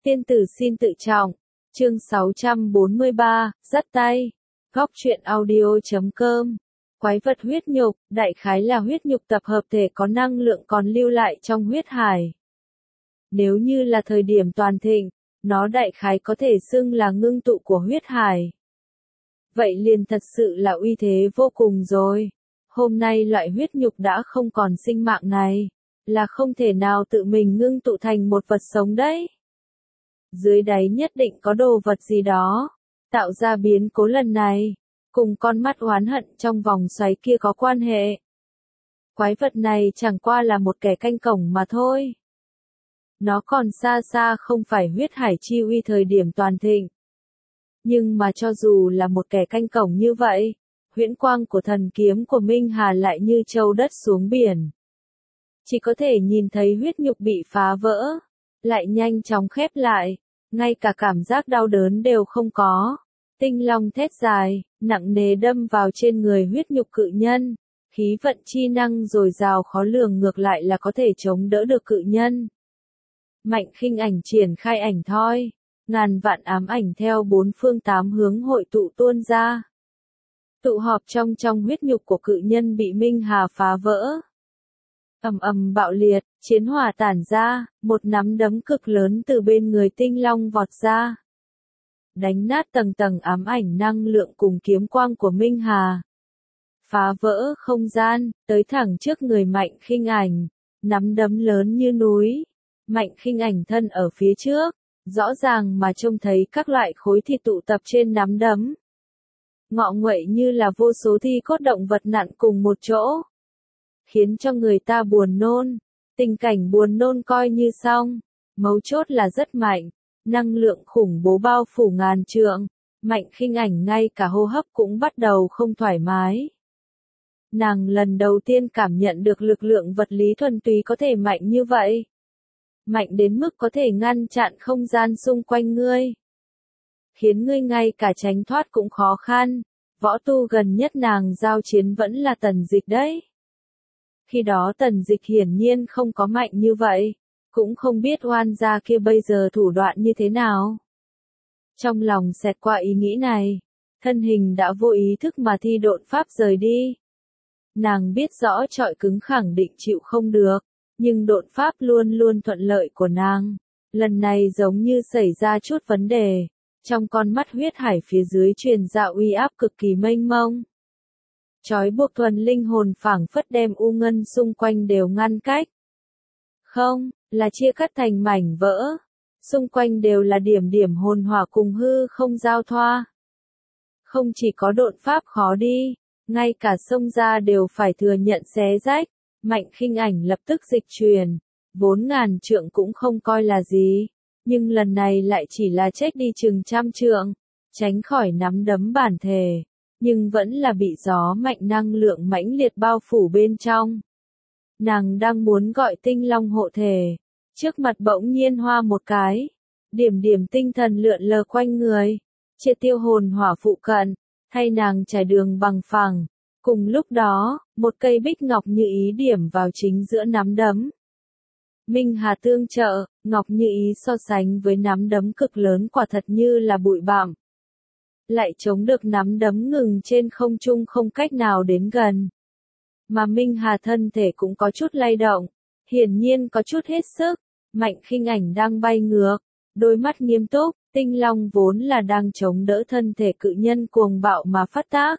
Tiên tử xin tự trọng. Chương 643, dắt tay. Góc truyện audio.com. Quái vật huyết nhục, đại khái là huyết nhục tập hợp thể có năng lượng còn lưu lại trong huyết hải. Nếu như là thời điểm toàn thịnh, nó đại khái có thể xưng là ngưng tụ của huyết hải. Vậy liền thật sự là uy thế vô cùng rồi. Hôm nay loại huyết nhục đã không còn sinh mạng này, là không thể nào tự mình ngưng tụ thành một vật sống đấy. Dưới đáy nhất định có đồ vật gì đó, tạo ra biến cố lần này, cùng con mắt oán hận trong vòng xoáy kia có quan hệ. Quái vật này chẳng qua là một kẻ canh cổng mà thôi. Nó còn xa xa không phải huyết hải chi uy thời điểm toàn thịnh. Nhưng mà cho dù là một kẻ canh cổng như vậy, huyễn quang của thần kiếm của Minh Hà lại như châu đất xuống biển. Chỉ có thể nhìn thấy huyết nhục bị phá vỡ, lại nhanh chóng khép lại, ngay cả cảm giác đau đớn đều không có. Tinh long thét dài, nặng nề đâm vào trên người huyết nhục cự nhân, khí vận chi năng dồi dào khó lường ngược lại là có thể chống đỡ được cự nhân. Mạnh khinh ảnh triển khai ảnh thoi, ngàn vạn ám ảnh theo bốn phương tám hướng hội tụ tuôn ra. Tụ họp trong huyết nhục của cự nhân bị Minh Hà phá vỡ. Ầm ầm bạo liệt, chiến hỏa tản ra, một nắm đấm cực lớn từ bên người tinh long vọt ra. Đánh nát tầng tầng ám ảnh năng lượng cùng kiếm quang của Minh Hà. Phá vỡ không gian, tới thẳng trước người Mạnh khinh ảnh, nắm đấm lớn như núi. Mạnh khinh ảnh thân ở phía trước, rõ ràng mà trông thấy các loại khối thịt tụ tập trên nắm đấm. Ngọ nguậy như là vô số thi cốt động vật nặn cùng một chỗ, khiến cho người ta buồn nôn. Tình cảnh buồn nôn coi như xong, mấu chốt là rất mạnh, năng lượng khủng bố bao phủ ngàn trượng, Mạnh khinh ảnh ngay cả hô hấp cũng bắt đầu không thoải mái. Nàng lần đầu tiên cảm nhận được lực lượng vật lý thuần túy có thể mạnh như vậy. Mạnh đến mức có thể ngăn chặn không gian xung quanh ngươi, khiến ngươi ngay cả tránh thoát cũng khó khăn. Võ tu gần nhất nàng giao chiến vẫn là Tần Dịch đấy. Khi đó Tần Dịch hiển nhiên không có mạnh như vậy, cũng không biết oan gia kia bây giờ thủ đoạn như thế nào. Trong lòng xẹt qua ý nghĩ này, thân hình đã vô ý thức mà thi độn pháp rời đi. Nàng biết rõ trọi cứng khẳng định chịu không được, nhưng độn pháp luôn luôn thuận lợi của nàng. Lần này giống như xảy ra chút vấn đề, trong con mắt huyết hải phía dưới truyền ra uy áp cực kỳ mênh mông. Chói buộc thuần linh hồn phảng phất đem u ngân xung quanh đều ngăn cách. Không, là chia cắt thành mảnh vỡ. Xung quanh đều là điểm điểm hồn hỏa cùng hư không giao thoa. Không chỉ có độn pháp khó đi, ngay cả sông ra đều phải thừa nhận xé rách. Mạnh khinh ảnh lập tức dịch chuyển, 4.000 trượng cũng không coi là gì, nhưng lần này lại chỉ là chết đi chừng 100 trượng, tránh khỏi nắm đấm bản thể, nhưng vẫn là bị gió mạnh năng lượng mãnh liệt bao phủ bên trong. Nàng đang muốn gọi tinh long hộ thể, trước mặt bỗng nhiên hoa một cái, điểm điểm tinh thần lượn lờ quanh người, triệt tiêu hồn hỏa phụ cận, thay nàng trải đường bằng phẳng. Cùng lúc đó, một cây bích ngọc như ý điểm vào chính giữa nắm đấm. Minh Hà tương trợ, ngọc như ý so sánh với nắm đấm cực lớn quả thật như là bụi bặm. Lại chống được nắm đấm ngừng trên không trung không cách nào đến gần. Mà Minh Hà thân thể cũng có chút lay động, hiển nhiên có chút hết sức. Mạnh khinh ảnh đang bay ngược, đôi mắt nghiêm túc, tinh long vốn là đang chống đỡ thân thể cự nhân cuồng bạo mà phát tác.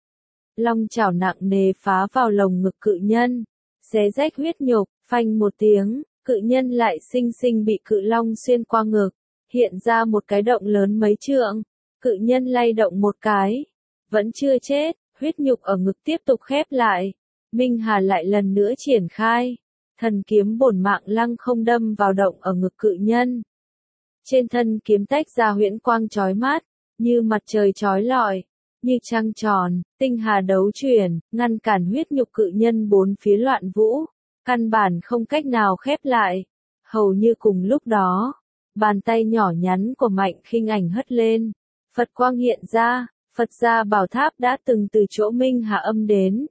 Long chảo nặng nề phá vào lồng ngực cự nhân, xé rách huyết nhục, phanh một tiếng, cự nhân lại xinh xinh bị cự long xuyên qua ngực, hiện ra một cái động lớn mấy trượng, cự nhân lay động một cái, vẫn chưa chết, huyết nhục ở ngực tiếp tục khép lại. Minh Hà lại lần nữa triển khai, thần kiếm bổn mạng lăng không đâm vào động ở ngực cự nhân. Trên thân kiếm tách ra huyễn quang chói mắt, như mặt trời chói lọi. Như trăng tròn, tinh hà đấu chuyển, ngăn cản huyết nhục cự nhân bốn phía loạn vũ, căn bản không cách nào khép lại. Hầu như cùng lúc đó, bàn tay nhỏ nhắn của Mạnh khinh ảnh hất lên, Phật quang hiện ra, Phật gia bảo tháp đã từng từ chỗ Minh Hà âm đến.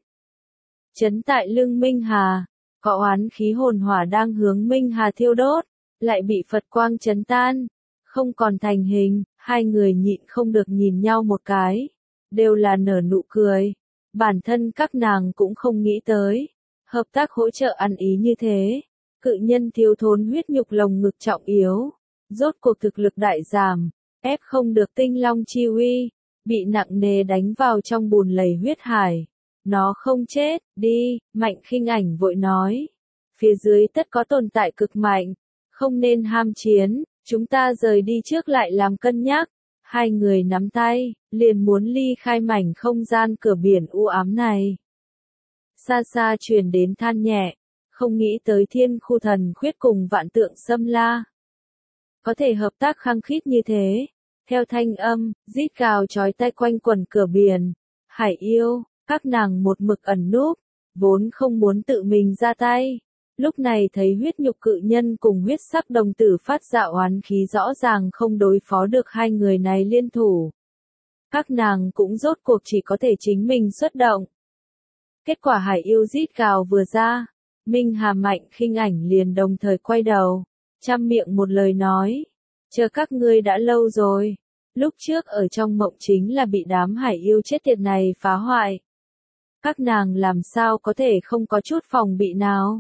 Chấn tại lưng Minh Hà, có oán khí hồn hỏa đang hướng Minh Hà thiêu đốt, lại bị Phật quang chấn tan, không còn thành hình, hai người nhịn không được nhìn nhau một cái, đều là nở nụ cười. Bản thân các nàng cũng không nghĩ tới, hợp tác hỗ trợ ăn ý như thế. Cự nhân thiếu thốn huyết nhục lồng ngực trọng yếu, rốt cuộc thực lực đại giảm, ép không được tinh long chi uy, bị nặng nề đánh vào trong bùn lầy huyết hải. Nó không chết, đi, Mạnh Khinh Ảnh vội nói. Phía dưới tất có tồn tại cực mạnh, không nên ham chiến, chúng ta rời đi trước lại làm cân nhắc. Hai người nắm tay, liền muốn ly khai mảnh không gian cửa biển u ám này. Xa xa truyền đến than nhẹ, không nghĩ tới Thiên Khu Thần Khuyết cùng Vạn Tượng Xâm La có thể hợp tác khăng khít như thế. Theo thanh âm, rít gào chói tai quanh quẩn cửa biển, Hải yêu, các nàng một mực ẩn núp, vốn không muốn tự mình ra tay. Lúc này thấy huyết nhục cự nhân cùng huyết sắc đồng tử phát ra oán khí rõ ràng không đối phó được hai người này liên thủ. Các nàng cũng rốt cuộc chỉ có thể chính mình xuất động. Kết quả Hải yêu rít gào vừa ra, Minh Hà Mạnh Khinh Ảnh liền đồng thời quay đầu, trăm miệng một lời nói, chờ các ngươi đã lâu rồi. Lúc trước ở trong mộng chính là bị đám hải yêu chết tiệt này phá hoại. Các nàng làm sao có thể không có chút phòng bị nào.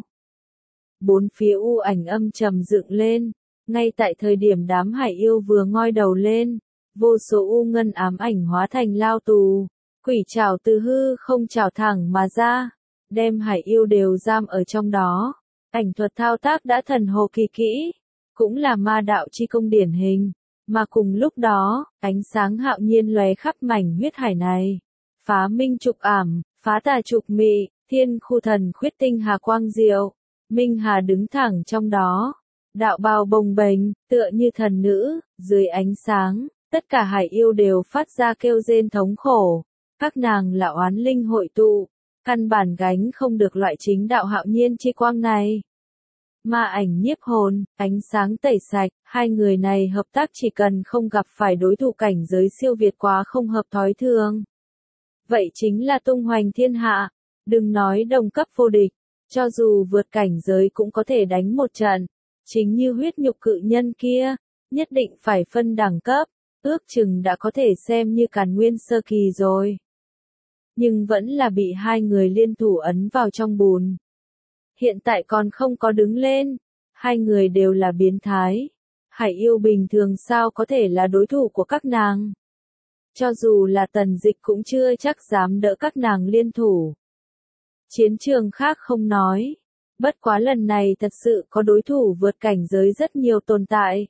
Bốn phía u ảnh âm trầm dựng lên, ngay tại thời điểm đám hải yêu vừa ngoi đầu lên, vô số u ngân ám ảnh hóa thành lao tù, quỷ trảo từ hư không trảo thẳng mà ra, đem hải yêu đều giam ở trong đó. Ảnh thuật thao tác đã thần hồ kỳ kỹ, cũng là ma đạo chi công điển hình, mà cùng lúc đó, ánh sáng hạo nhiên lóe khắp mảnh huyết hải này. Phá minh trục ảm, phá tà trục mị, Thiên Khu Thần Khuyết tinh hà quang diệu. Minh Hà đứng thẳng trong đó, đạo bào bồng bềnh, tựa như thần nữ, dưới ánh sáng, tất cả hải yêu đều phát ra kêu rên thống khổ. Các nàng là oán linh hội tụ, căn bản gánh không được loại chính đạo hạo nhiên chi quang này. Ma ảnh nhiếp hồn, ánh sáng tẩy sạch, hai người này hợp tác chỉ cần không gặp phải đối thủ cảnh giới siêu việt quá không hợp thói thường. Vậy chính là tung hoành thiên hạ, đừng nói đồng cấp vô địch, cho dù vượt cảnh giới cũng có thể đánh một trận. Chính như huyết nhục cự nhân kia, nhất định phải phân đẳng cấp, ước chừng đã có thể xem như Càn Nguyên sơ kỳ rồi. Nhưng vẫn là bị hai người liên thủ ấn vào trong bùn. Hiện tại còn không có đứng lên, hai người đều là biến thái. Hải yêu bình thường sao có thể là đối thủ của các nàng. Cho dù là Tần Dịch cũng chưa chắc dám đỡ các nàng liên thủ. Chiến trường khác không nói, bất quá lần này thật sự có đối thủ vượt cảnh giới rất nhiều tồn tại.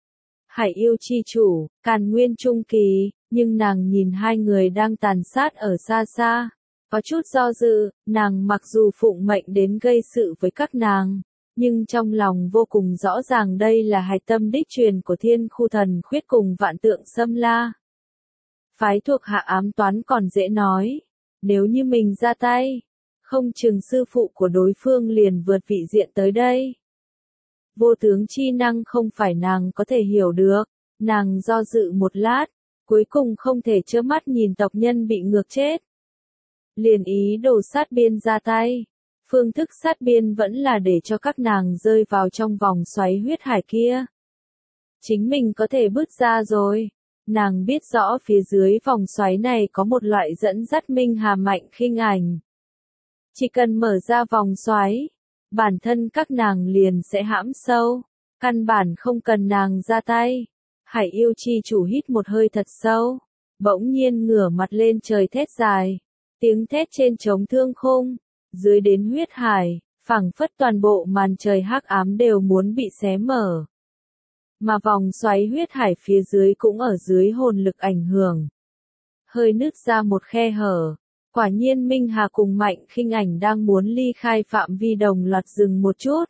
Hải yêu chi chủ, Càn Nguyên trung kỳ, nhưng nàng nhìn hai người đang tàn sát ở xa xa. Có chút do dự, nàng mặc dù phụng mệnh đến gây sự với các nàng, nhưng trong lòng vô cùng rõ ràng đây là hạch tâm đích truyền của Thiên Khu Thần Khuyết cùng Vạn Tượng Xâm La. Phái thuộc hạ ám toán còn dễ nói, nếu như mình ra tay, không chừng sư phụ của đối phương liền vượt vị diện tới đây. Vô tướng chi năng không phải nàng có thể hiểu được, nàng do dự một lát, cuối cùng không thể trơ mắt nhìn tộc nhân bị ngược chết. Liền ý đồ sát biên ra tay. Phương thức sát biên vẫn là để cho các nàng rơi vào trong vòng xoáy huyết hải kia. Chính mình có thể bước ra rồi. Nàng biết rõ phía dưới vòng xoáy này có một loại dẫn dắt Minh Hà Mạnh Khinh Ảnh. Chỉ cần mở ra vòng xoáy, bản thân các nàng liền sẽ hãm sâu. Căn bản không cần nàng ra tay. Hải yêu chi chủ hít một hơi thật sâu. Bỗng nhiên ngửa mặt lên trời thét dài. Tiếng thét trên trống thương khung, dưới đến huyết hải, phảng phất toàn bộ màn trời hắc ám đều muốn bị xé mở. Mà vòng xoáy huyết hải phía dưới cũng ở dưới hồn lực ảnh hưởng. Hơi nứt ra một khe hở, quả nhiên Minh Hà cùng Mạnh Khinh Ảnh đang muốn ly khai phạm vi đồng loạt dừng một chút.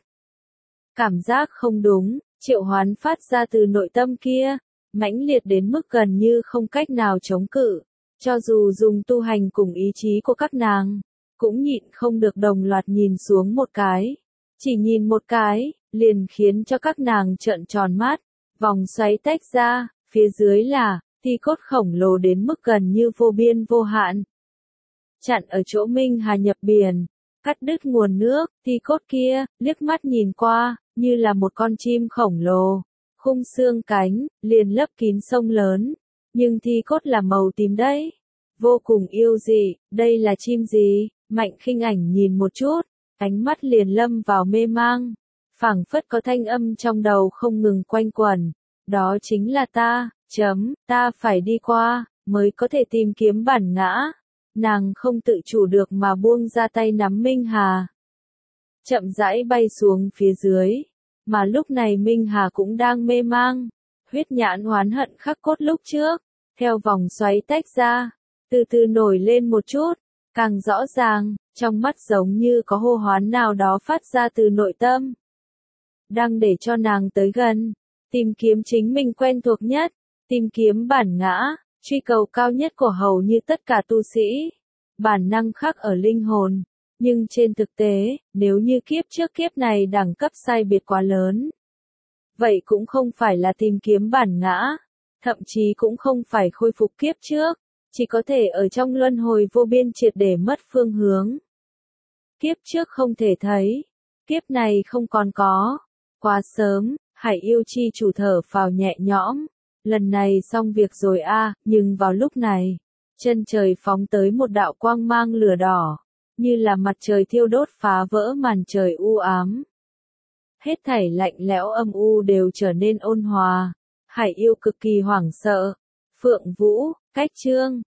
Cảm giác không đúng, triệu hoán phát ra từ nội tâm kia, mãnh liệt đến mức gần như không cách nào chống cự. Cho dù dùng tu hành cùng ý chí của các nàng, cũng nhịn không được đồng loạt nhìn xuống một cái. Chỉ nhìn một cái, liền khiến cho các nàng trợn tròn mắt, vòng xoáy tách ra, phía dưới là, thi cốt khổng lồ đến mức gần như vô biên vô hạn. Chặn ở chỗ Minh Hà nhập biển, cắt đứt nguồn nước, thi cốt kia, liếc mắt nhìn qua, như là một con chim khổng lồ, khung xương cánh, liền lấp kín sông lớn, nhưng thi cốt là màu tím đấy. Vô cùng yêu dị, đây là chim gì? Mạnh Khinh Ảnh nhìn một chút, ánh mắt liền lâm vào mê mang. Phảng phất có thanh âm trong đầu không ngừng quanh quẩn. Đó chính là ta phải đi qua, mới có thể tìm kiếm bản ngã. Nàng không tự chủ được mà buông ra tay nắm Minh Hà. Chậm rãi bay xuống phía dưới, mà lúc này Minh Hà cũng đang mê mang. Huyết nhãn oán hận khắc cốt lúc trước, theo vòng xoáy tách ra, từ từ nổi lên một chút, càng rõ ràng, trong mắt giống như có hô hoán nào đó phát ra từ nội tâm. Đang để cho nàng tới gần, tìm kiếm chính mình quen thuộc nhất, tìm kiếm bản ngã, truy cầu cao nhất của hầu như tất cả tu sĩ. Bản năng khắc ở linh hồn, nhưng trên thực tế, nếu như kiếp trước kiếp này đẳng cấp sai biệt quá lớn, vậy cũng không phải là tìm kiếm bản ngã, thậm chí cũng không phải khôi phục kiếp trước, chỉ có thể ở trong luân hồi vô biên triệt để mất phương hướng. Kiếp trước không thể thấy, kiếp này không còn có. Quá sớm, Hải yêu chi chủ thở phào nhẹ nhõm, lần này xong việc rồi a, nhưng vào lúc này, chân trời phóng tới một đạo quang mang lửa đỏ, như là mặt trời thiêu đốt phá vỡ màn trời u ám. Hết thảy lạnh lẽo âm u đều trở nên ôn hòa, Hải yêu cực kỳ hoảng sợ. Phượng Vũ, Cách Chương